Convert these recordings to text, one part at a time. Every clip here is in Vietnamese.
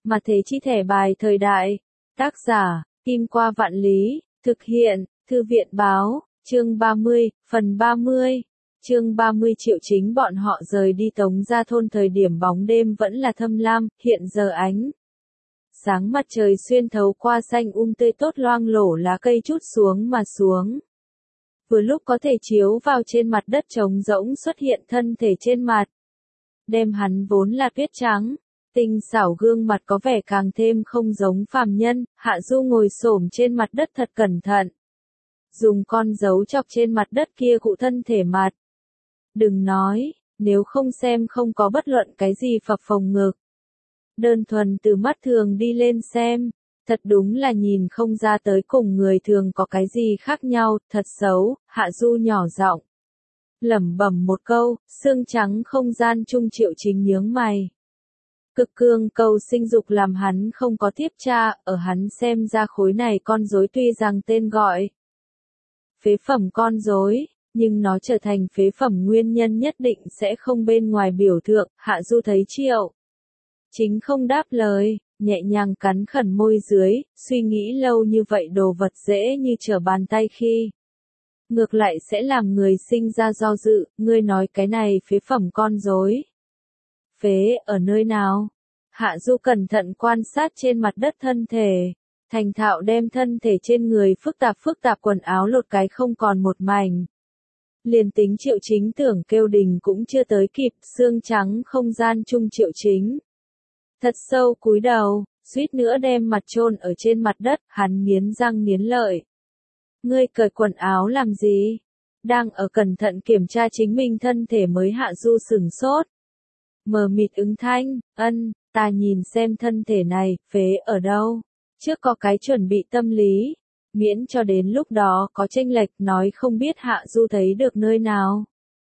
Mà thế chi thẻ bài thời đại. Tác giả, Kim Qua Vạn Lý, thực hiện, Thư viện báo, chương 30, phần 30. Chương 30 Triệu Chính bọn họ rời đi Tống Gia Thôn thời điểm bóng đêm vẫn là thâm lam, hiện giờ ánh sáng mặt trời xuyên thấu qua xanh tươi tốt loang lổ lá cây chút xuống mà xuống. Vừa lúc có thể chiếu vào trên mặt đất trống rỗng xuất hiện thân thể trên mặt. Đem hắn vốn là tuyết trắng, tinh xảo gương mặt có vẻ càng thêm không giống phàm nhân. Hạ Du ngồi xổm trên mặt đất thật cẩn thận. Dùng con dấu chọc trên mặt đất kia cụ thân thể mặt. Đừng nói, nếu không xem không có bất luận cái gì phập phồng ngực. Đơn thuần từ mắt thường đi lên xem, thật đúng là nhìn không ra tới cùng người thường có cái gì khác nhau, thật xấu. Hạ Du nhỏ giọng lẩm bẩm một câu, xương trắng không gian chung Triệu Chính nhướng mày. Cực cương cầu sinh dục làm hắn không có tiếp tra, ở hắn xem ra khối này con rối tuy rằng tên gọi phế phẩm con rối, nhưng nó trở thành phế phẩm nguyên nhân nhất định sẽ không bên ngoài biểu tượng. Hạ Du thấy Triệu Chính không đáp lời, nhẹ nhàng cắn khẩn môi dưới, suy nghĩ lâu như vậy đồ vật dễ như trở bàn tay khi ngược lại sẽ làm người sinh ra do dự. Ngươi nói cái này phế phẩm con rối phế ở nơi nào? Hạ Du cẩn thận quan sát trên mặt đất thân thể, thành thạo đem thân thể trên người phức tạp quần áo lột cái không còn một mảnh. Liền tính Triệu Chính tưởng kêu đình cũng chưa tới kịp, xương trắng không gian chung Triệu Chính thật sâu cúi đầu, suýt nữa đem mặt chôn ở trên mặt đất. Hắn nghiến răng nghiến lợi. Ngươi cởi quần áo làm gì? Đang ở cẩn thận kiểm tra chính mình thân thể mới Hạ Du sửng sốt. Mờ mịt ứng thanh, ta nhìn xem thân thể này, phế ở đâu? Trước có cái chuẩn bị tâm lý, miễn cho đến lúc đó có chênh lệch nói không biết Hạ Du thấy được nơi nào.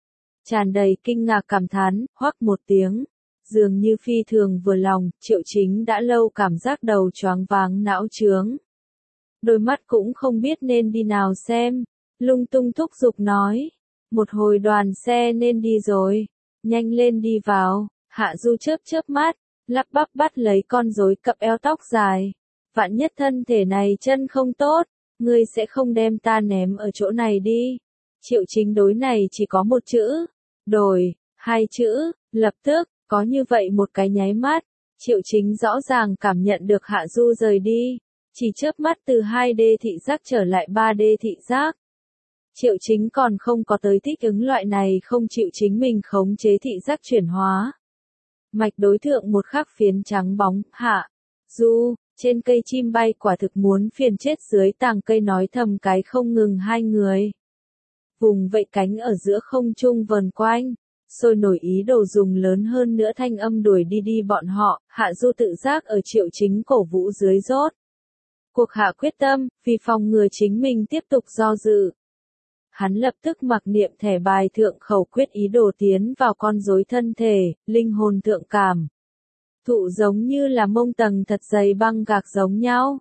Tràn đầy kinh ngạc cảm thán, hoắc một tiếng. Dường như phi thường vừa lòng, Triệu Chính đã lâu cảm giác đầu choáng váng não chướng. Đôi mắt cũng không biết nên đi nào xem, lung tung thúc giục nói. Một hồi đoàn xe nên đi rồi, nhanh lên đi vào. Hạ Du chớp mắt, lắp bắp bắt lấy con rối cặp eo tóc dài. Vạn nhất thân thể này chân không tốt, ngươi sẽ không đem ta ném ở chỗ này đi. Triệu Chính đối này chỉ có một chữ, đổi, hai chữ, lập tức. Có như vậy một cái nháy mắt, Triệu Chính rõ ràng cảm nhận được Hạ Du rời đi, chỉ chớp mắt từ 2D thị giác trở lại 3D thị giác. Triệu Chính còn không có tới thích ứng loại này không chịu chính mình khống chế thị giác chuyển hóa. Mạch đối thượng một khắc phiến trắng bóng. Hạ Du, trên cây chim bay quả thực muốn phiền chết dưới tàng cây nói thầm cái không ngừng hai người. Vùng vẫy cánh ở giữa không trung vần quanh. Sôi nổi ý đồ dùng lớn hơn nữa thanh âm đuổi đi bọn họ. Hạ Du tự giác ở Triệu Chính cổ vũ dưới rốt cuộc hạ quyết tâm, vì phòng ngừa chính mình tiếp tục do dự. Hắn lập tức mặc niệm thẻ bài thượng khẩu quyết ý đồ tiến vào con rối thân thể, linh hồn thượng cảm thụ giống như là mông tầng thật dày băng gạc giống nhau.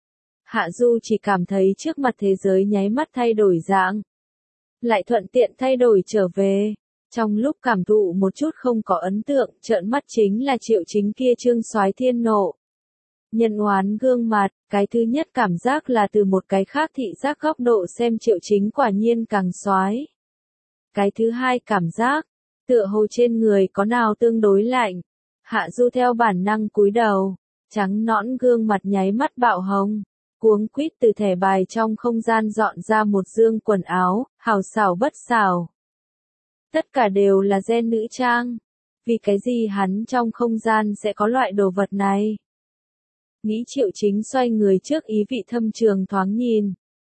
Hạ Du chỉ cảm thấy trước mặt thế giới nháy mắt thay đổi dạng, lại thuận tiện thay đổi trở về. Trong lúc cảm thụ một chút không có ấn tượng, trợn mắt chính là Triệu Chính kia trương soái thiên nộ nhân oán gương mặt. Cái thứ nhất cảm giác là từ một cái khác thị giác góc độ xem Triệu Chính quả nhiên càng soái. Cái thứ hai cảm giác, tựa hồ trên người có nào tương đối lạnh. Hạ Du theo bản năng cúi đầu, trắng nõn gương mặt nháy mắt bạo hồng, cuống quýt từ thẻ bài trong không gian dọn ra một dương quần áo, hào xảo bất xảo. Tất cả đều là gen nữ trang. Vì cái gì hắn trong không gian sẽ có loại đồ vật này? Nghĩ Triệu Chính xoay người trước ý vị thâm trường thoáng nhìn.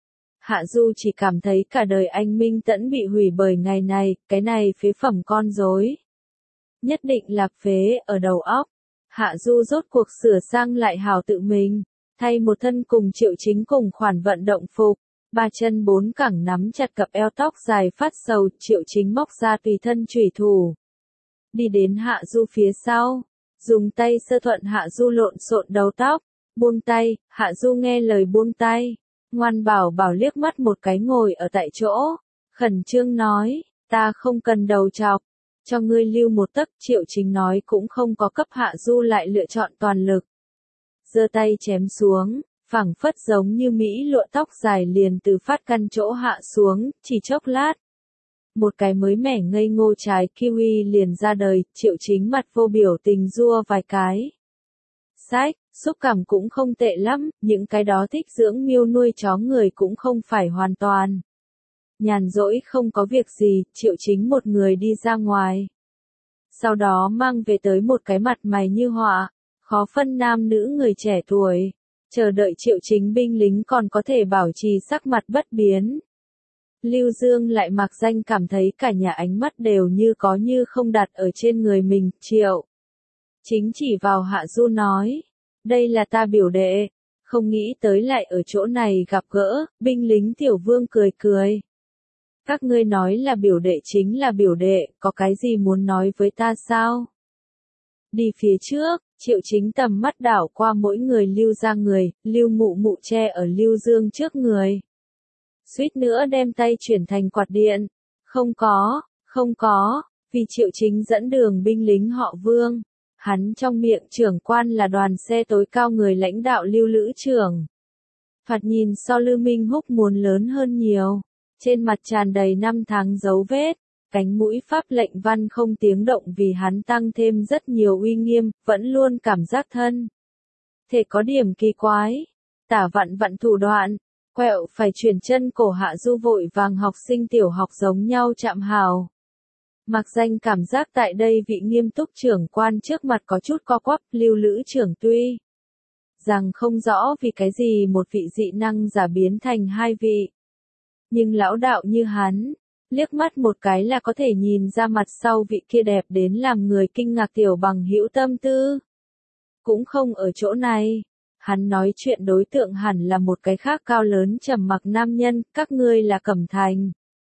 Hạ Du chỉ cảm thấy cả đời anh minh tẫn bị hủy bởi ngày này, cái này phế phẩm con rối. Nhất định là phế ở đầu óc. Hạ Du rốt cuộc sửa sang lại hào tự mình, thay một thân cùng Triệu Chính cùng khoản vận động phục. Ba chân bốn cẳng nắm chặt cặp eo tóc dài phát sầu. Triệu Chính móc ra tùy thân chủy thủ, đi đến Hạ Du phía sau, dùng tay sơ thuận Hạ Du lộn xộn đầu tóc, buông tay. Hạ Du nghe lời buông tay, ngoan bảo liếc mắt một cái ngồi ở tại chỗ, khẩn trương nói, ta không cần đầu chọc, cho ngươi lưu một tấc. Triệu Chính nói cũng không có cấp Hạ Du lại lựa chọn toàn lực. giơ tay chém xuống, phảng phất giống như mỹ lụa tóc dài liền từ phát căn chỗ hạ xuống, chỉ chốc lát. Một cái mới mẻ ngây ngô trái kiwi liền ra đời, Triệu Chính mặt vô biểu tình rua vài cái. Sách, xúc cảm cũng không tệ lắm, những cái đó thích dưỡng miêu nuôi chó người cũng không phải hoàn toàn. Nhàn rỗi không có việc gì, Triệu Chính một người đi ra ngoài. Sau đó mang về tới một cái mặt mày như họa, khó phân nam nữ người trẻ tuổi. Chờ đợi Triệu Chính binh lính còn có thể bảo trì sắc mặt bất biến. Lưu Dương lại mặc danh cảm thấy cả nhà ánh mắt đều như có như không đặt ở trên người mình, Triệu. Chính chỉ vào Hạ Du nói, đây là ta biểu đệ, không nghĩ tới lại ở chỗ này gặp gỡ, binh lính Tiểu Vương cười cười. Các ngươi nói là biểu đệ chính là biểu đệ, có cái gì muốn nói với ta sao? Đi phía trước, Triệu Chính tầm mắt đảo qua mỗi người Lưu ra người, Lưu Mụ Mụ che ở Lưu Dương trước người. Suýt nữa đem tay chuyển thành quạt điện. Không có, vì Triệu Chính dẫn đường binh lính họ Vương. Hắn trong miệng trưởng quan là đoàn xe tối cao người lãnh đạo Lưu Lữ trưởng. Thoạt nhìn so Lưu Minh Húc muốn lớn hơn nhiều. Trên mặt tràn đầy năm tháng dấu vết. Cánh mũi pháp lệnh văn không tiếng động vì hắn tăng thêm rất nhiều uy nghiêm, vẫn luôn cảm giác thân. Thể có điểm kỳ quái. Tả vặn vặn thủ đoạn. Quẹo phải chuyển chân cổ Hạ Du vội vàng học sinh tiểu học giống nhau chạm hào. Mặc danh cảm giác tại đây vị nghiêm túc trưởng quan trước mặt có chút co quắp, Lưu Lữ trưởng tuy rằng không rõ vì cái gì một vị dị năng giả biến thành hai vị. Nhưng lão đạo như hắn, liếc mắt một cái là có thể nhìn ra mặt sau vị kia đẹp đến làm người kinh ngạc tiểu bằng hữu tâm tư. Cũng không ở chỗ này. Hắn nói chuyện đối tượng hẳn là một cái khác cao lớn trầm mặc nam nhân, các ngươi là Cẩm Thành.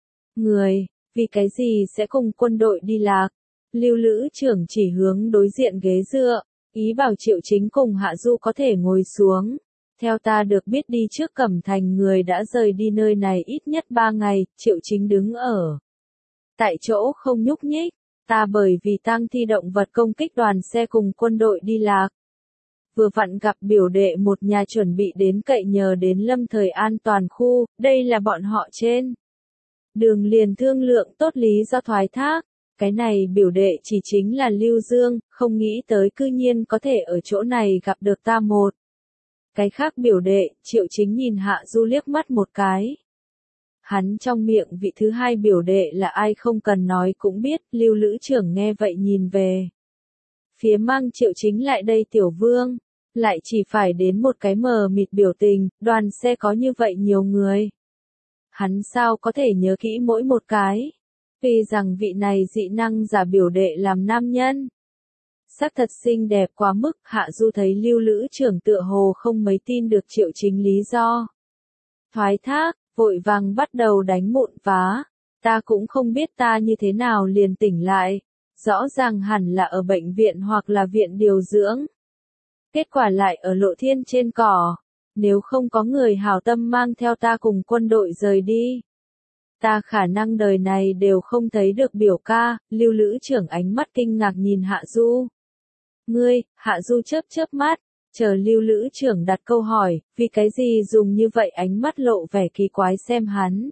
Người, vì cái gì sẽ cùng quân đội đi lạc? Lưu Lữ trưởng chỉ hướng đối diện ghế dựa, ý bảo Triệu Chính cùng Hạ Du có thể ngồi xuống. Theo ta được biết đi trước Cẩm Thành người đã rời đi nơi này ít nhất 3 ngày, Triệu Chính đứng ở tại chỗ không nhúc nhích, ta bởi vì tang thi động vật công kích đoàn xe cùng quân đội đi lạc. Vừa vặn gặp biểu đệ một nhà chuẩn bị đến cậy nhờ đến Lâm Thời an toàn khu, đây là bọn họ trên. Đường liền thương lượng tốt lý do thoái thác, cái này biểu đệ chỉ chính là Lưu Dương, không nghĩ tới cư nhiên có thể ở chỗ này gặp được ta một. Cái khác biểu đệ, Triệu Chính nhìn Hạ Du liếc mắt một cái. Hắn trong miệng vị thứ hai biểu đệ là ai không cần nói cũng biết, Lưu Lữ trưởng nghe vậy nhìn về. Phía mang Triệu Chính lại đây Tiểu Vương, lại chỉ phải đến một cái mờ mịt biểu tình, đoàn xe có như vậy nhiều người. Hắn sao có thể nhớ kỹ mỗi một cái, vì rằng vị này dị năng giả biểu đệ làm nam nhân. Sắc thật xinh đẹp quá mức, Hạ Du thấy Lưu Lữ trưởng tựa hồ không mấy tin được Triệu Chính lý do. Thoái thác, vội vàng bắt đầu đánh mụn vá, ta cũng không biết ta như thế nào liền tỉnh lại. Rõ ràng hẳn là ở bệnh viện hoặc là viện điều dưỡng. Kết quả lại ở lộ thiên trên cỏ. Nếu không có người hảo tâm mang theo ta cùng quân đội rời đi. Ta khả năng đời này đều không thấy được biểu ca, Lưu Lữ trưởng ánh mắt kinh ngạc nhìn Hạ Du. Ngươi, Hạ Du chớp mắt, chờ Lưu Lữ trưởng đặt câu hỏi, vì cái gì dùng như vậy ánh mắt lộ vẻ kỳ quái xem hắn.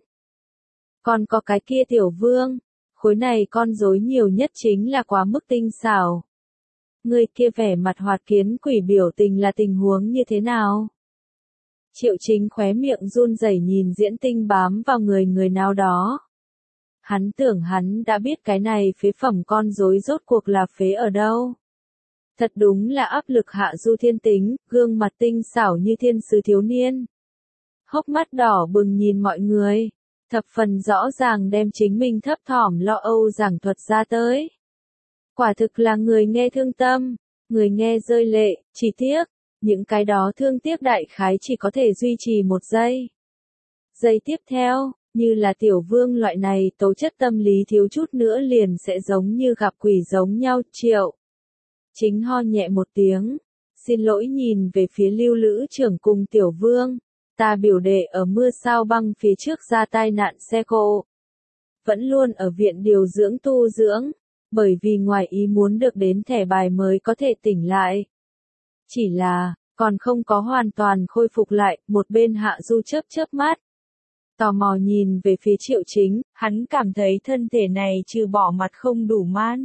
Còn có cái kia Tiểu Vương. Khối này con rối nhiều nhất chính là quá mức tinh xảo. Người kia vẻ mặt hoạt kiến quỷ biểu tình là tình huống như thế nào? Triệu Chính khóe miệng run rẩy nhìn diễn tinh bám vào người nào đó. Hắn tưởng hắn đã biết cái này phế phẩm con rối rốt cuộc là phế ở đâu. Thật đúng là áp lực Hạ Du thiên tính, gương mặt tinh xảo như thiên sứ thiếu niên. Hốc mắt đỏ bừng nhìn mọi người. Thập phần rõ ràng đem chính mình thấp thỏm lo âu giảng thuật ra tới. Quả thực là người nghe thương tâm, người nghe rơi lệ, chỉ tiếc, những cái đó thương tiếc đại khái chỉ có thể duy trì một giây. Giây tiếp theo, như là Tiểu Vương loại này tố chất tâm lý thiếu chút nữa liền sẽ giống như gặp quỷ giống nhau, Triệu. Chính ho nhẹ một tiếng, xin lỗi nhìn về phía Lưu Lữ trưởng cùng Tiểu Vương. Ta biểu đệ ở mưa sao băng phía trước ra tai nạn xe cộ. Vẫn luôn ở viện điều dưỡng tu dưỡng, bởi vì ngoài ý muốn được đến thẻ bài mới có thể tỉnh lại. Chỉ là, còn không có hoàn toàn khôi phục lại, một bên Hạ Du chớp chớp mắt. Tò mò nhìn về phía Triệu Chính, hắn cảm thấy thân thể này trừ bỏ mặt không đủ man.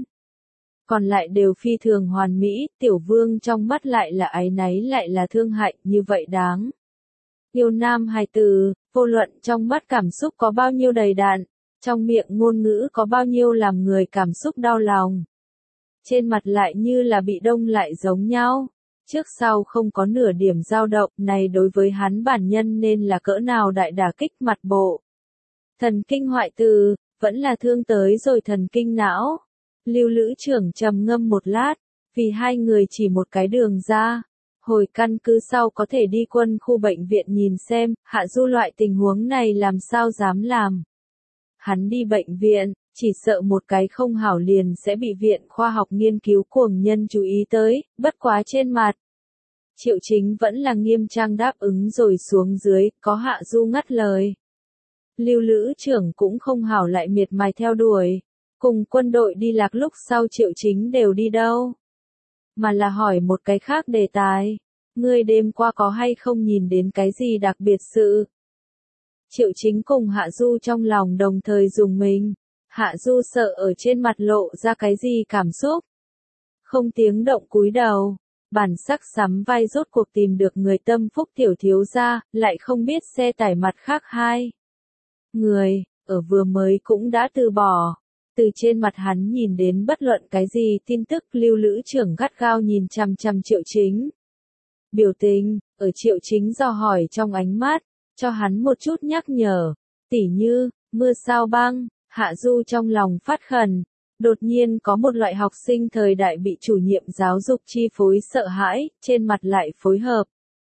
Còn lại đều phi thường hoàn mỹ, Tiểu Vương trong mắt lại là áy náy lại là thương hại, như vậy đáng. Yêu nam hài tử, vô luận trong mắt cảm xúc có bao nhiêu đầy đặn, trong miệng ngôn ngữ có bao nhiêu làm người cảm xúc đau lòng. Trên mặt lại như là bị đông lại giống nhau, trước sau không có nửa điểm dao động, này đối với hắn bản nhân nên là cỡ nào đại đả kích mặt bộ. Thần kinh hoại tử, vẫn là thương tới rồi thần kinh não. Lưu Lữ Trưởng trầm ngâm một lát, vì hai người chỉ một cái đường ra. Hồi căn cứ sau có thể đi quân khu bệnh viện nhìn xem, Hạ Du loại tình huống này làm sao dám làm. Hắn đi bệnh viện, chỉ sợ một cái không hảo liền sẽ bị viện khoa học nghiên cứu cuồng nhân chú ý tới, bất quá trên mặt. Triệu Chính vẫn là nghiêm trang đáp ứng rồi xuống dưới, có Hạ Du ngắt lời. Lưu Lữ Trưởng cũng không hảo lại miệt mài theo đuổi. Cùng quân đội đi lạc lúc sau Triệu Chính đều đi đâu? Mà là hỏi một cái khác đề tài. Ngươi đêm qua có hay không nhìn đến cái gì đặc biệt sự? Triệu Chính cùng Hạ Du trong lòng đồng thời dùng mình. Hạ Du sợ ở trên mặt lộ ra cái gì cảm xúc. Không tiếng động cúi đầu. Bản sắc sắm vai rốt cuộc tìm được người tâm phúc tiểu thiếu gia, lại không biết xe tải mặt khác hai. Người, ở vừa mới cũng đã từ bỏ. Từ trên mặt hắn nhìn đến bất luận cái gì tin tức Lưu Lữ Trưởng gắt gao nhìn chằm chằm Triệu Chính. Biểu tình, ở Triệu Chính dò hỏi trong ánh mắt, cho hắn một chút nhắc nhở, tỉ như, mưa sao băng, Hạ Du trong lòng phát khẩn, đột nhiên có một loại học sinh thời đại bị chủ nhiệm giáo dục chi phối sợ hãi, trên mặt lại phối hợp.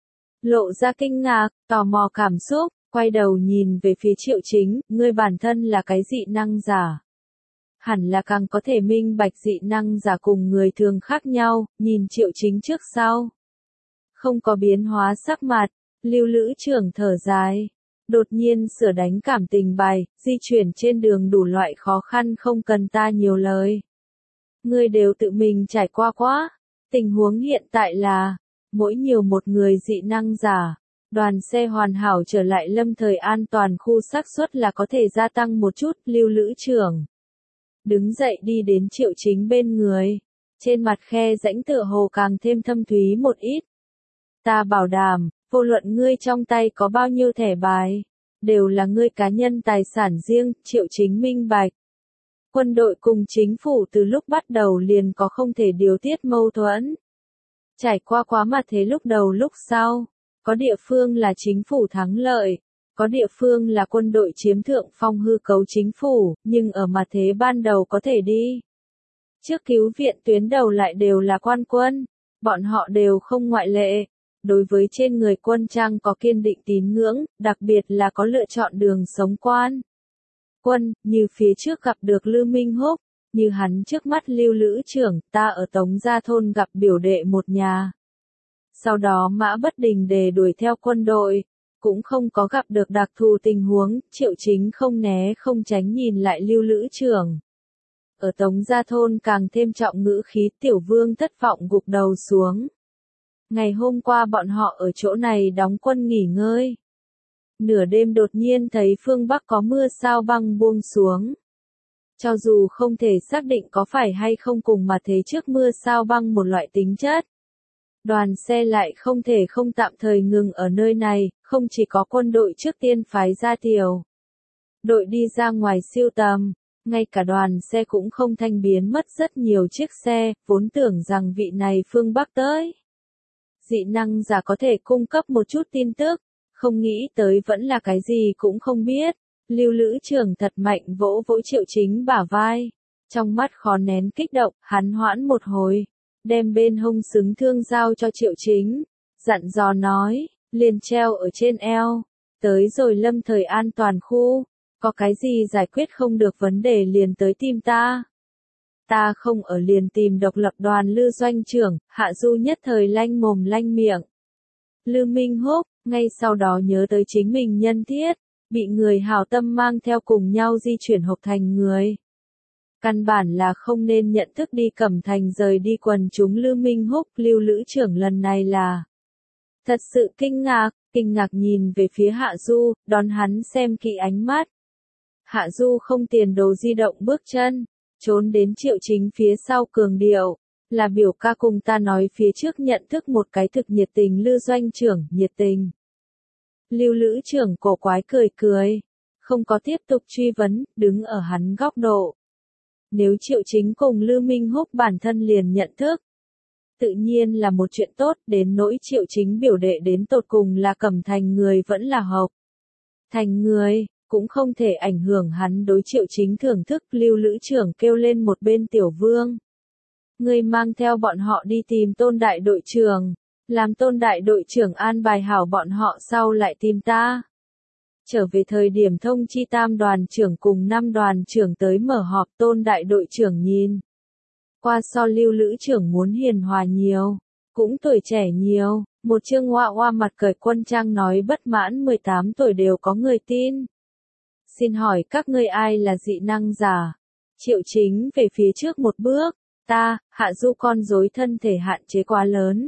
Lộ ra kinh ngạc, tò mò cảm xúc, quay đầu nhìn về phía Triệu Chính, ngươi bản thân là cái dị năng giả. Hẳn là càng có thể minh bạch dị năng giả cùng người thường khác nhau, nhìn Triệu Chính trước sau. Không có biến hóa sắc mặt, Lưu Lữ Trưởng thở dài. Đột nhiên sửa đánh cảm tình bài, di chuyển trên đường đủ loại khó khăn không cần ta nhiều lời. Ngươi đều tự mình trải qua quá. Tình huống hiện tại là, mỗi nhiều một người dị năng giả, đoàn xe hoàn hảo trở lại lâm thời an toàn khu xác suất là có thể gia tăng một chút, Lưu Lữ Trưởng. Đứng dậy đi đến Triệu Chính bên người, trên mặt khe rãnh tựa hồ càng thêm thâm thúy một ít. Ta bảo đảm, vô luận ngươi trong tay có bao nhiêu thẻ bài, đều là ngươi cá nhân tài sản riêng, Triệu Chính minh bạch. Quân đội cùng chính phủ từ lúc bắt đầu liền có không thể điều tiết mâu thuẫn. Trải qua quá mặt thế lúc đầu lúc sau, có địa phương là chính phủ thắng lợi, có địa phương là quân đội chiếm thượng phong hư cấu chính phủ, nhưng ở mặt thế ban đầu có thể đi. Trước cứu viện tuyến đầu lại đều là quan quân, bọn họ đều không ngoại lệ. Đối với trên người quân trang có kiên định tín ngưỡng, đặc biệt là có lựa chọn đường sống quan. Quân, như phía trước gặp được Lưu Minh Húc, như hắn trước mắt Lưu Lữ Trưởng, ta ở Tống Gia Thôn gặp biểu đệ một nhà. Sau đó Mã Bất Đình để đuổi theo quân đội, cũng không có gặp được đặc thù tình huống, Triệu Chính không né không tránh nhìn lại Lưu Lữ Trưởng. Ở Tống Gia Thôn càng thêm trọng ngữ khí, Tiểu Vương thất vọng gục đầu xuống. Ngày hôm qua bọn họ ở chỗ này đóng quân nghỉ ngơi. Nửa đêm đột nhiên thấy phương Bắc có mưa sao băng buông xuống. Cho dù không thể xác định có phải hay không cùng mà thế trước mưa sao băng một loại tính chất. Đoàn xe lại không thể không tạm thời ngừng ở nơi này, không chỉ có quân đội trước tiên phái ra tiểu đội đi ra ngoài siêu tầm, ngay cả đoàn xe cũng không thanh biến mất rất nhiều chiếc xe, vốn tưởng rằng vị này phương Bắc tới. Dị năng giả có thể cung cấp một chút tin tức, không nghĩ tới vẫn là cái gì cũng không biết. Lưu Lữ Trưởng thật mạnh vỗ vỗ Triệu Chính bả vai. Trong mắt khó nén kích động, hắn hoãn một hồi, đem bên hông xứng thương giao cho Triệu Chính, dặn dò nói, liền treo ở trên eo, tới rồi lâm thời an toàn khu, có cái gì giải quyết không được vấn đề liền tới tìm ta. Ta không ở liền tìm độc lập đoàn Lư Doanh Trưởng, Hạ Du nhất thời lanh mồm lanh miệng. Lư Minh Húc, ngay sau đó nhớ tới chính mình nhân thiết, bị người hảo tâm mang theo cùng nhau di chuyển Hộc Thành người. Căn bản là không nên nhận thức đi Cẩm Thành rời đi quần chúng Lư Minh Húc, Lưu Lữ Trưởng lần này là Thật sự kinh ngạc nhìn về phía Hạ Du, đón hắn xem kỹ ánh mắt. Hạ Du không tiền đồ di động bước chân, trốn đến Triệu Chính phía sau cường điệu, là biểu ca cùng ta nói phía trước nhận thức một cái thực nhiệt tình Lưu doanh trưởng, nhiệt tình. Lưu Lữ trưởng cổ quái cười, không có tiếp tục truy vấn, đứng ở hắn góc độ. Nếu Triệu Chính cùng Lưu Minh Húc bản thân liền nhận thức, tự nhiên là một chuyện tốt, đến nỗi Triệu Chính biểu đệ đến tột cùng là Cẩm Thành người vẫn là Hộc Thành người, cũng không thể ảnh hưởng hắn đối Triệu Chính thưởng thức. Lưu Lữ trưởng kêu lên một bên Tiểu Vương. Ngươi mang theo bọn họ đi tìm Tôn đại đội trưởng, làm Tôn đại đội trưởng an bài hảo bọn họ sau lại tìm ta. Trở về thời điểm thông chi tam đoàn trưởng cùng 5 đoàn trưởng tới mở họp. Tôn đại đội trưởng nhìn qua so Lưu Lữ trưởng muốn hiền hòa nhiều, cũng tuổi trẻ nhiều, một chương hoa mặt cởi quân trang nói bất mãn 18 tuổi đều có người tin. Xin hỏi các ngươi ai là dị năng giả? Triệu Chính về phía trước một bước, ta, Hạ Du con rối thân thể hạn chế quá lớn.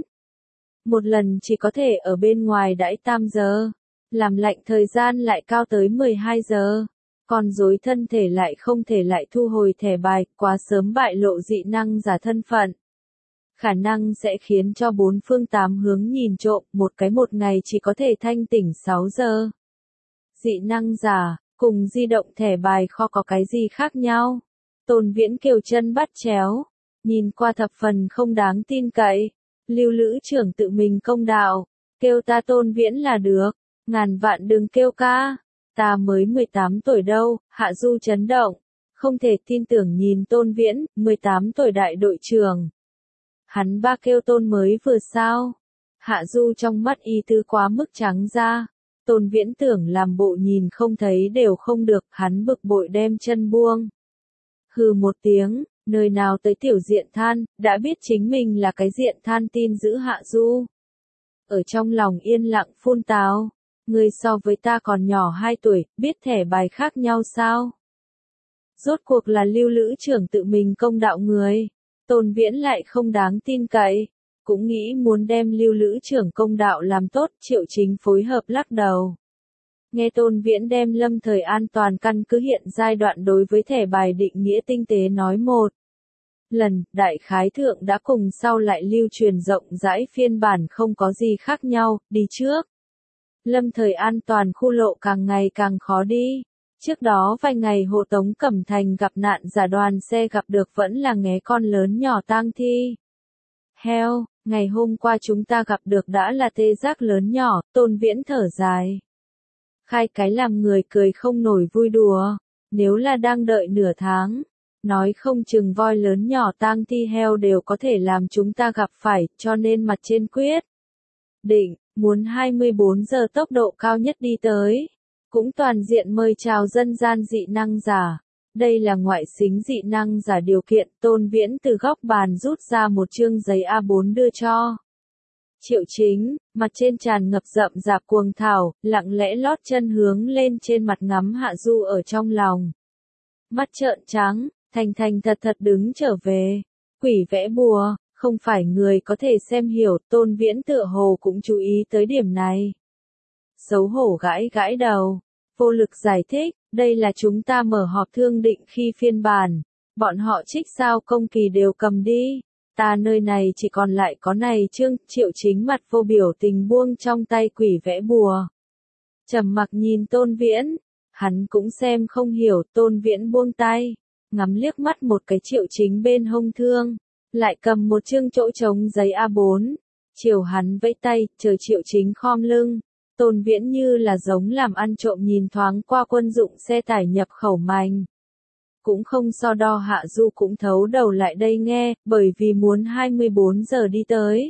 Một lần chỉ có thể ở bên ngoài đãi 8 giờ, làm lạnh thời gian lại cao tới 12 giờ. Con rối thân thể lại không thể lại thu hồi thẻ bài, quá sớm bại lộ dị năng giả thân phận. Khả năng sẽ khiến cho bốn phương tám hướng nhìn trộm, một ngày chỉ có thể thanh tỉnh 6 giờ. Dị năng giả, cùng di động thẻ bài kho có cái gì khác nhau? Tôn Viễn kiều chân bắt chéo, nhìn qua thập phần không đáng tin cậy. Lưu Lữ trưởng tự mình công đạo, kêu ta Tôn Viễn là được, ngàn vạn đừng kêu ca. Ta mới 18 tuổi đâu. Hạ Du chấn động, không thể tin tưởng nhìn Tôn Viễn, 18 tuổi đại đội trưởng. Hắn ba kêu Tôn mới vừa sao? Hạ Du trong mắt y tứ quá mức trắng ra. Tôn Viễn tưởng làm bộ nhìn không thấy đều không được, hắn bực bội đem chân buông. Hừ một tiếng, nơi nào tới tiểu diện than, đã biết chính mình là cái diện than tin giữ Hạ Du. Ở trong lòng yên lặng phun táo. Ngươi so với ta còn nhỏ 2 tuổi, biết thẻ bài khác nhau sao? Rốt cuộc là Lưu Lữ trưởng tự mình công đạo người. Tôn Viễn lại không đáng tin cậy. Cũng nghĩ muốn đem Lưu Lữ trưởng công đạo làm tốt. Triệu Chính phối hợp lắc đầu. Nghe Tôn Viễn đem lâm thời an toàn căn cứ hiện giai đoạn đối với thẻ bài định nghĩa tinh tế nói một lần, đại khái thượng đã cùng sau lại lưu truyền rộng rãi phiên bản không có gì khác nhau, đi trước. Lâm thời an toàn khu lộ càng ngày càng khó đi. Trước đó vài ngày hộ tống Cẩm Thành gặp nạn giả đoàn xe gặp được vẫn là nghé con lớn nhỏ tang thi. Heo, ngày hôm qua chúng ta gặp được đã là tê giác lớn nhỏ. Tôn Viễn thở dài. Khai cái làm người cười không nổi vui đùa. Nếu là đang đợi nửa tháng, nói không chừng voi lớn nhỏ tang thi heo đều có thể làm chúng ta gặp phải, cho nên mặt trên quyết định, muốn 24 giờ tốc độ cao nhất đi tới. Cũng toàn diện mời chào dân gian dị năng giả. Đây là ngoại xính dị năng giả điều kiện. Tôn Viễn từ góc bàn rút ra một chương giấy A4 đưa cho Triệu Chính, mặt trên tràn ngập rậm rạp cuồng thảo, lặng lẽ lót chân hướng lên trên mặt ngắm Hạ Du ở trong lòng. Mắt trợn trắng, thành thật đứng trở về. Quỷ vẽ bùa, không phải người có thể xem hiểu. Tôn Viễn tựa hồ cũng chú ý tới điểm này. Xấu hổ gãi đầu, vô lực giải thích, đây là chúng ta mở họp thương định khi phiên bản. Bọn họ trích sao công kỳ đều cầm đi. Ta nơi này chỉ còn lại có này chương. Triệu Chính mặt vô biểu tình buông trong tay quỷ vẽ bùa. Trầm mặc nhìn Tôn Viễn, hắn cũng xem không hiểu. Tôn Viễn buông tay, ngắm liếc mắt một cái Triệu Chính bên hông thương, lại cầm một chương chỗ trống giấy A4, chiều hắn vẫy tay, chờ Triệu Chính khom lưng. Tôn Viễn như là giống làm ăn trộm nhìn thoáng qua quân dụng xe tải nhập khẩu mành. Cũng không so đo. Hạ Du cũng thấu đầu lại đây nghe, bởi vì muốn 24 giờ đi tới.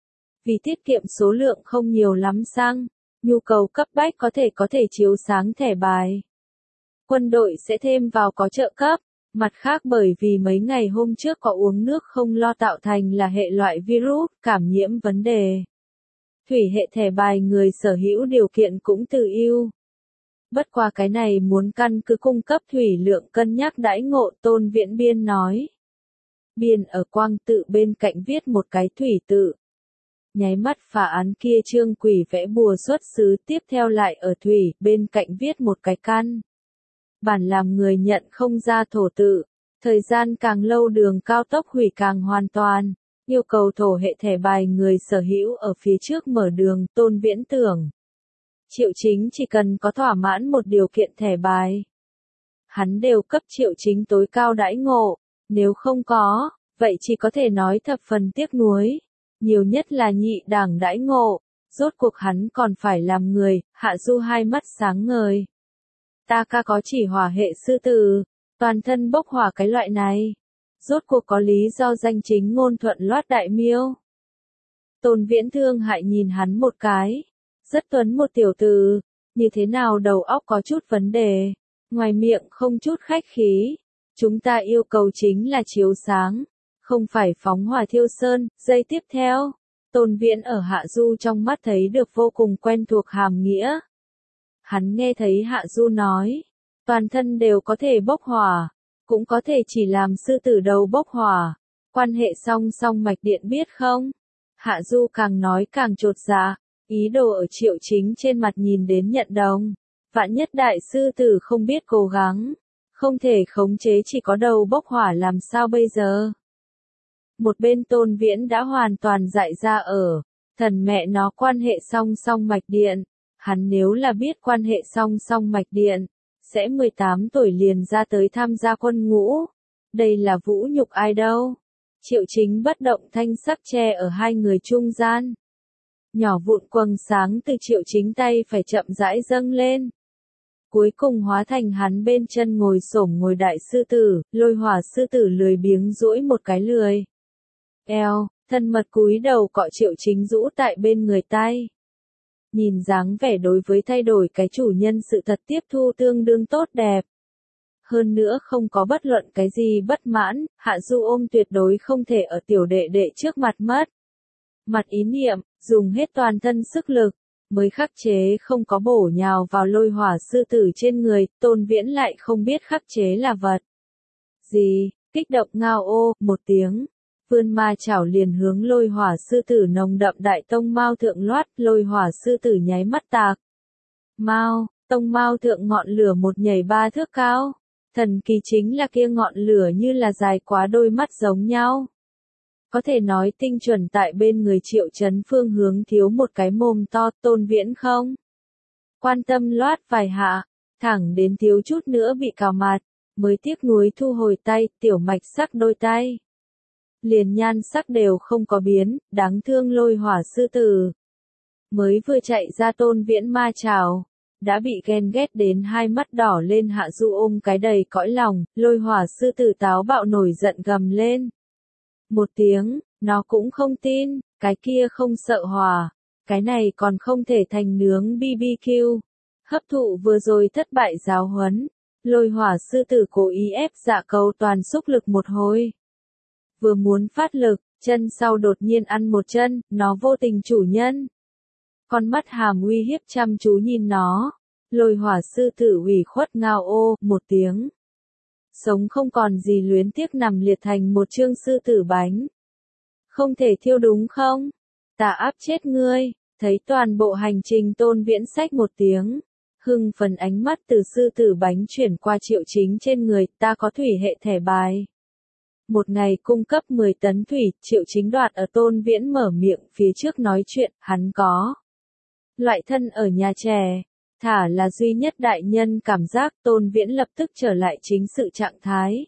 Vì tiết kiệm số lượng không nhiều lắm xăng, nhu cầu cấp bách có thể chiếu sáng thẻ bài. Quân đội sẽ thêm vào có trợ cấp. Mặt khác bởi vì mấy ngày hôm trước có uống nước không lo tạo thành là hệ loại virus, cảm nhiễm vấn đề. Thủy hệ thẻ bài người sở hữu điều kiện cũng từ ưu. Bất qua cái này muốn căn cứ cung cấp thủy lượng cân nhắc đãi ngộ. Tôn Viễn biên nói. Biên ở quang tự bên cạnh viết một cái thủy tự. nháy mắt phá án kia trương quỷ vẽ bùa xuất xứ tiếp theo lại ở thủy, bên cạnh viết một cái căn. Bản làm người nhận không ra thổ tự. Thời gian càng lâu đường cao tốc hủy càng hoàn toàn. Yêu cầu thổ hệ thẻ bài người sở hữu ở phía trước mở đường, Tôn Viễn tưởng. Triệu Chính chỉ cần có thỏa mãn một điều kiện thẻ bài. Hắn đều cấp Triệu Chính tối cao đãi ngộ. Nếu không có, vậy chỉ có thể nói thập phần tiếc nuối. Nhiều nhất là nhị đảng đãi ngộ. Rốt cuộc hắn còn phải làm người, Hạ Du hai mắt sáng ngời. Ta ca có chỉ hỏa hệ sư tử, toàn thân bốc hỏa cái loại này. Rốt cuộc có lý do danh chính ngôn thuận loát đại miêu. Tôn Viễn thương hại nhìn hắn một cái. Rất tuấn một tiểu tử, như thế nào đầu óc có chút vấn đề. Ngoài miệng không chút khách khí. Chúng ta yêu cầu chính là chiếu sáng, không phải phóng hỏa thiêu sơn. Giây tiếp theo, Tôn Viễn ở Hạ Du trong mắt thấy được vô cùng quen thuộc hàm nghĩa. Hắn nghe thấy Hạ Du nói, toàn thân đều có thể bốc hỏa, cũng có thể chỉ làm sư tử đầu bốc hỏa. Quan hệ song song mạch điện biết không? Hạ Du càng nói càng chột dạ, ý đồ ở Triệu Chính trên mặt nhìn đến nhận đồng. Vạn nhất đại sư tử không biết cố gắng, không thể khống chế chỉ có đầu bốc hỏa làm sao bây giờ? Một bên Tôn Viễn đã hoàn toàn dại ra ở, thần mẹ nó quan hệ song song mạch điện. Hắn nếu là biết quan hệ song song mạch điện, sẽ 18 tuổi liền ra tới tham gia quân ngũ. Đây là vũ nhục ai đâu. Triệu Chính bất động thanh sắc che ở hai người trung gian. Nhỏ vụn quầng sáng từ Triệu Chính tay phải chậm rãi dâng lên. Cuối cùng hóa thành hắn bên chân ngồi xổm ngồi đại sư tử, lôi hỏa sư tử lười biếng duỗi một cái lười. Eo, thân mật cúi đầu cọ Triệu Chính rũ tại bên người tay. Nhìn dáng vẻ đối với thay đổi cái chủ nhân sự thật tiếp thu tương đương tốt đẹp. Hơn nữa không có bất luận cái gì bất mãn, Hạ Du ôm tuyệt đối không thể ở tiểu đệ đệ trước mặt mất. Mặt ý niệm, dùng hết toàn thân sức lực, mới khắc chế không có bổ nhào vào lôi hỏa sư tử trên người, Tôn Viễn lại không biết khắc chế là vật gì, kích động ngao ô, một tiếng. Vươn ma chảo liền hướng lôi hỏa sư tử nồng đậm đại tông mao thượng loát, lôi hỏa sư tử nháy mắt tạc. Mao, tông mao thượng ngọn lửa một nhảy 3 thước cao. Thần kỳ chính là kia ngọn lửa như là dài quá đôi mắt giống nhau. Có thể nói tinh chuẩn tại bên người Triệu Chấn phương hướng thiếu một cái mồm to. Tôn Viễn không quan tâm loát vài hạ, thẳng đến thiếu chút nữa bị cào mặt, mới tiếc nuối thu hồi tay, tiểu mạch sắc đôi tay. Liền nhan sắc đều không có biến, đáng thương lôi hỏa sư tử. Mới vừa chạy ra Tôn Viễn ma chảo, đã bị ghen ghét đến hai mắt đỏ lên. Hạ Du ôm cái đầy cõi lòng, lôi hỏa sư tử táo bạo nổi giận gầm lên. Một tiếng, nó cũng không tin, cái kia không sợ hỏa, cái này còn không thể thành nướng BBQ. Hấp thụ vừa rồi thất bại giáo huấn, lôi hỏa sư tử cố ý ép dạ cầu toàn xúc lực một hồi. Vừa muốn phát lực, chân sau đột nhiên ăn một chân, nó vô tình chủ nhân. Con mắt hàm uy hiếp chăm chú nhìn nó, lôi hỏa sư tử ủy khuất ngao ô, một tiếng. Sống không còn gì luyến tiếc nằm liệt thành một chương sư tử bánh. Không thể thiêu đúng không? Ta áp chết ngươi. Thấy toàn bộ hành trình Tôn Viễn xách một tiếng. Hưng phấn ánh mắt từ sư tử bánh chuyển qua Triệu Chính trên người. Ta có thủy hệ thẻ bài. Một ngày cung cấp 10 tấn thủy. Triệu Chính đoạt ở Tôn Viễn mở miệng phía trước nói chuyện. Hắn có loại thân ở nhà trẻ. Thả là duy nhất đại nhân cảm giác. Tôn Viễn lập tức trở lại chính sự trạng thái.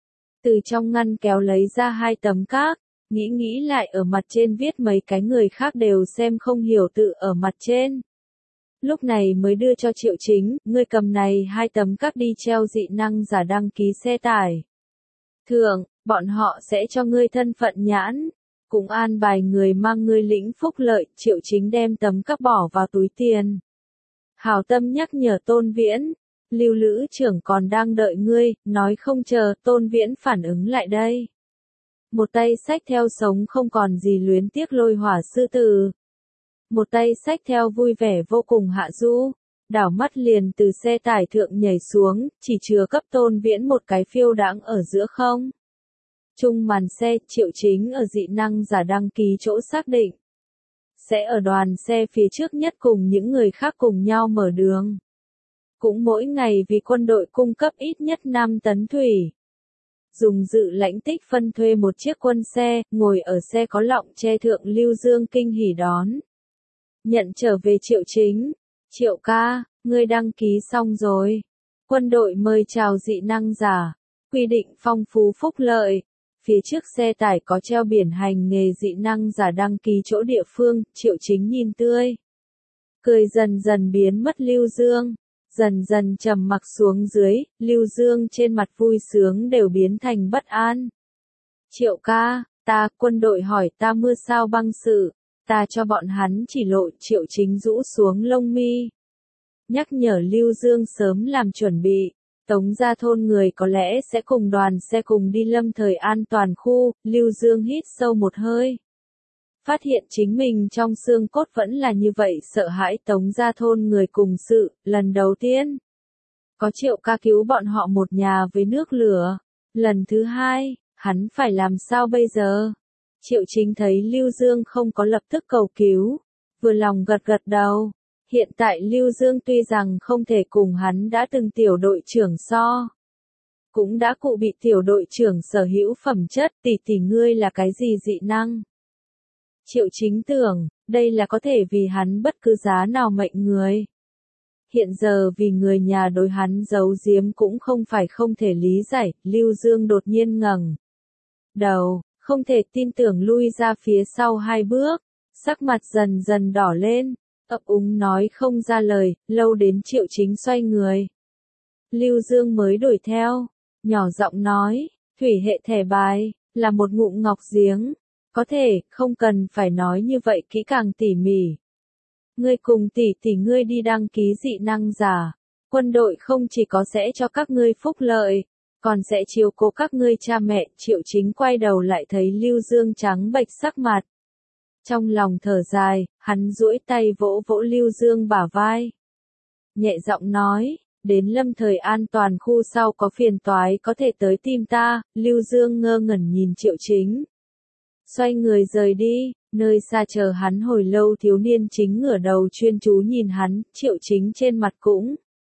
Từ trong ngăn kéo lấy ra 2 tấm các. Nghĩ lại ở mặt trên viết mấy cái người khác đều xem không hiểu tự ở mặt trên. Lúc này mới đưa cho Triệu Chính, ngươi cầm này 2 tấm các đi treo dị năng giả đăng ký xe tải. Thường, bọn họ sẽ cho ngươi thân phận nhãn, cũng an bài người mang ngươi lĩnh phúc lợi. Triệu Chính đem tấm các bỏ vào túi tiền. Hảo tâm nhắc nhở Tôn Viễn, Lưu Lữ trưởng còn đang đợi ngươi, nói không chờ. Tôn Viễn phản ứng lại đây. Một tay xách theo sống không còn gì luyến tiếc lôi hỏa sư tử. Một tay xách theo vui vẻ vô cùng Hạ Du. Đảo mắt liền từ xe tải thượng nhảy xuống, chỉ chừa cấp Tôn Viễn một cái phiêu đãng ở giữa không. Trung màn xe, Triệu Chính ở dị năng giả đăng ký chỗ xác định. sẽ ở đoàn xe phía trước nhất cùng những người khác cùng nhau mở đường. Cũng mỗi ngày vì quân đội cung cấp ít nhất 5 tấn thủy. Dùng dự lãnh tích phân thuê một chiếc quân xe, ngồi ở xe có lọng che thượng Lưu Dương kinh hỉ đón. Nhận trở về Triệu Chính. Triệu ca, ngươi đăng ký xong rồi. Quân đội mời chào dị năng giả. Quy định phong phú phúc lợi. Phía trước xe tải có treo biển hành nghề dị năng giả đăng ký chỗ địa phương, Triệu Chính nhìn tươi. Cười dần dần biến mất Lưu Dương. Dần dần trầm mặc xuống dưới, Lưu Dương trên mặt vui sướng đều biến thành bất an. Triệu ca, quân đội hỏi ta mưa sao băng sự, ta cho bọn hắn chỉ lộ. Triệu Chính rũ xuống lông mi. Nhắc nhở Lưu Dương sớm làm chuẩn bị, Tống Gia thôn người có lẽ sẽ cùng đoàn xe cùng đi Lâm Thời an toàn khu. Lưu Dương hít sâu một hơi. Phát hiện chính mình trong xương cốt vẫn là như vậy, sợ hãi Tống Gia thôn người cùng sự. Lần đầu tiên, có Triệu ca cứu bọn họ một nhà với nước lửa. Lần thứ hai, hắn phải làm sao bây giờ? Triệu Chính thấy Lưu Dương không có lập tức cầu cứu, vừa lòng gật gật đầu. Hiện tại Lưu Dương tuy rằng không thể cùng hắn đã từng tiểu đội trưởng so, cũng đã cụ bị tiểu đội trưởng sở hữu phẩm chất. Tỷ ngươi là cái gì dị năng? Triệu Chính tưởng, đây là có thể vì hắn bất cứ giá nào mệnh người. Hiện giờ vì người nhà đối hắn giấu giếm cũng không phải không thể lý giải. Lưu Dương đột nhiên ngẩng đầu, không thể tin tưởng lui ra phía sau 2 bước, sắc mặt dần dần đỏ lên, ấp úng nói không ra lời, lâu đến Triệu Chính xoay người. Lưu Dương mới đuổi theo, nhỏ giọng nói, thủy hệ thẻ bài, là một ngụm ngọc giếng, có thể, không cần phải nói như vậy kỹ càng tỉ mỉ. Ngươi cùng tỷ ngươi đi đăng ký dị năng giả, quân đội không chỉ có sẽ cho các ngươi phúc lợi, còn sẽ chiếu cố các ngươi cha mẹ. Triệu Chính quay đầu lại thấy Lưu Dương trắng bệch sắc mặt. Trong lòng thở dài, hắn duỗi tay vỗ vỗ Lưu Dương bả vai. Nhẹ giọng nói, đến Lâm Thời an toàn khu sau có phiền toái có thể tới tìm ta. Lưu Dương ngơ ngẩn nhìn Triệu Chính. Xoay người rời đi, nơi xa chờ hắn hồi lâu thiếu niên chính ngửa đầu chuyên chú nhìn hắn. Triệu Chính trên mặt cũng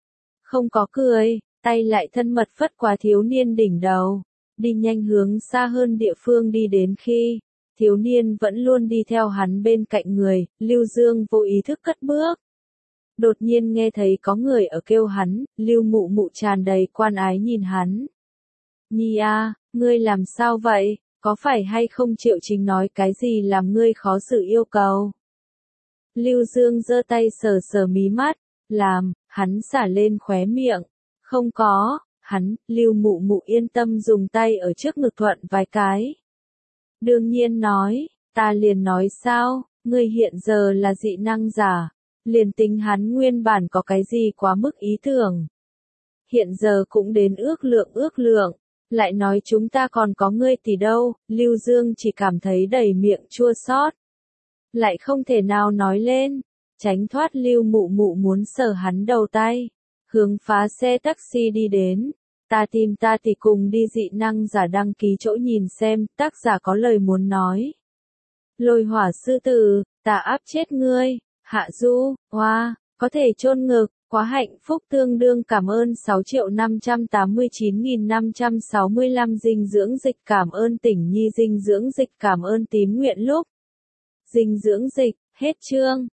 không có cười, tay lại thân mật phất qua thiếu niên đỉnh đầu, đi nhanh hướng xa hơn địa phương đi đến khi thiếu niên vẫn luôn đi theo hắn bên cạnh người. Lưu Dương vô ý thức cất bước. Đột nhiên nghe thấy có người ở kêu hắn. Lưu Mụ Mụ tràn đầy quan ái nhìn hắn. Nhi a, ngươi làm sao vậy? Có phải hay không Triệu Chính nói cái gì làm ngươi khó xử yêu cầu? Lưu Dương giơ tay sờ sờ mí mắt, làm, hắn xả lên khóe miệng. Không có, hắn. Lưu Mụ Mụ yên tâm dùng tay ở trước ngực thuận vài cái. Đương nhiên nói, ta liền nói sao, ngươi hiện giờ là dị năng giả, liền tính hắn nguyên bản có cái gì quá mức ý tưởng. Hiện giờ cũng đến ước lượng, lại nói chúng ta còn có ngươi tỷ đâu. Lưu Dương chỉ cảm thấy đầy miệng chua xót, lại không thể nào nói lên, tránh thoát Lưu Mụ Mụ muốn sờ hắn đầu tay, hướng phá xe taxi đi đến. Ta tìm ta tỷ cùng đi dị năng giả đăng ký chỗ nhìn xem. Tác giả có lời muốn nói. Lôi hỏa sư tử, ta áp chết ngươi. Hạ Du, hoa, có thể chôn ngực, quá hạnh phúc tương đương cảm ơn 6.589.565 dinh dưỡng dịch, cảm ơn Tỉnh Nhi dinh dưỡng dịch, cảm ơn Tím Nguyện Lúc. Dinh dưỡng dịch, hết chương.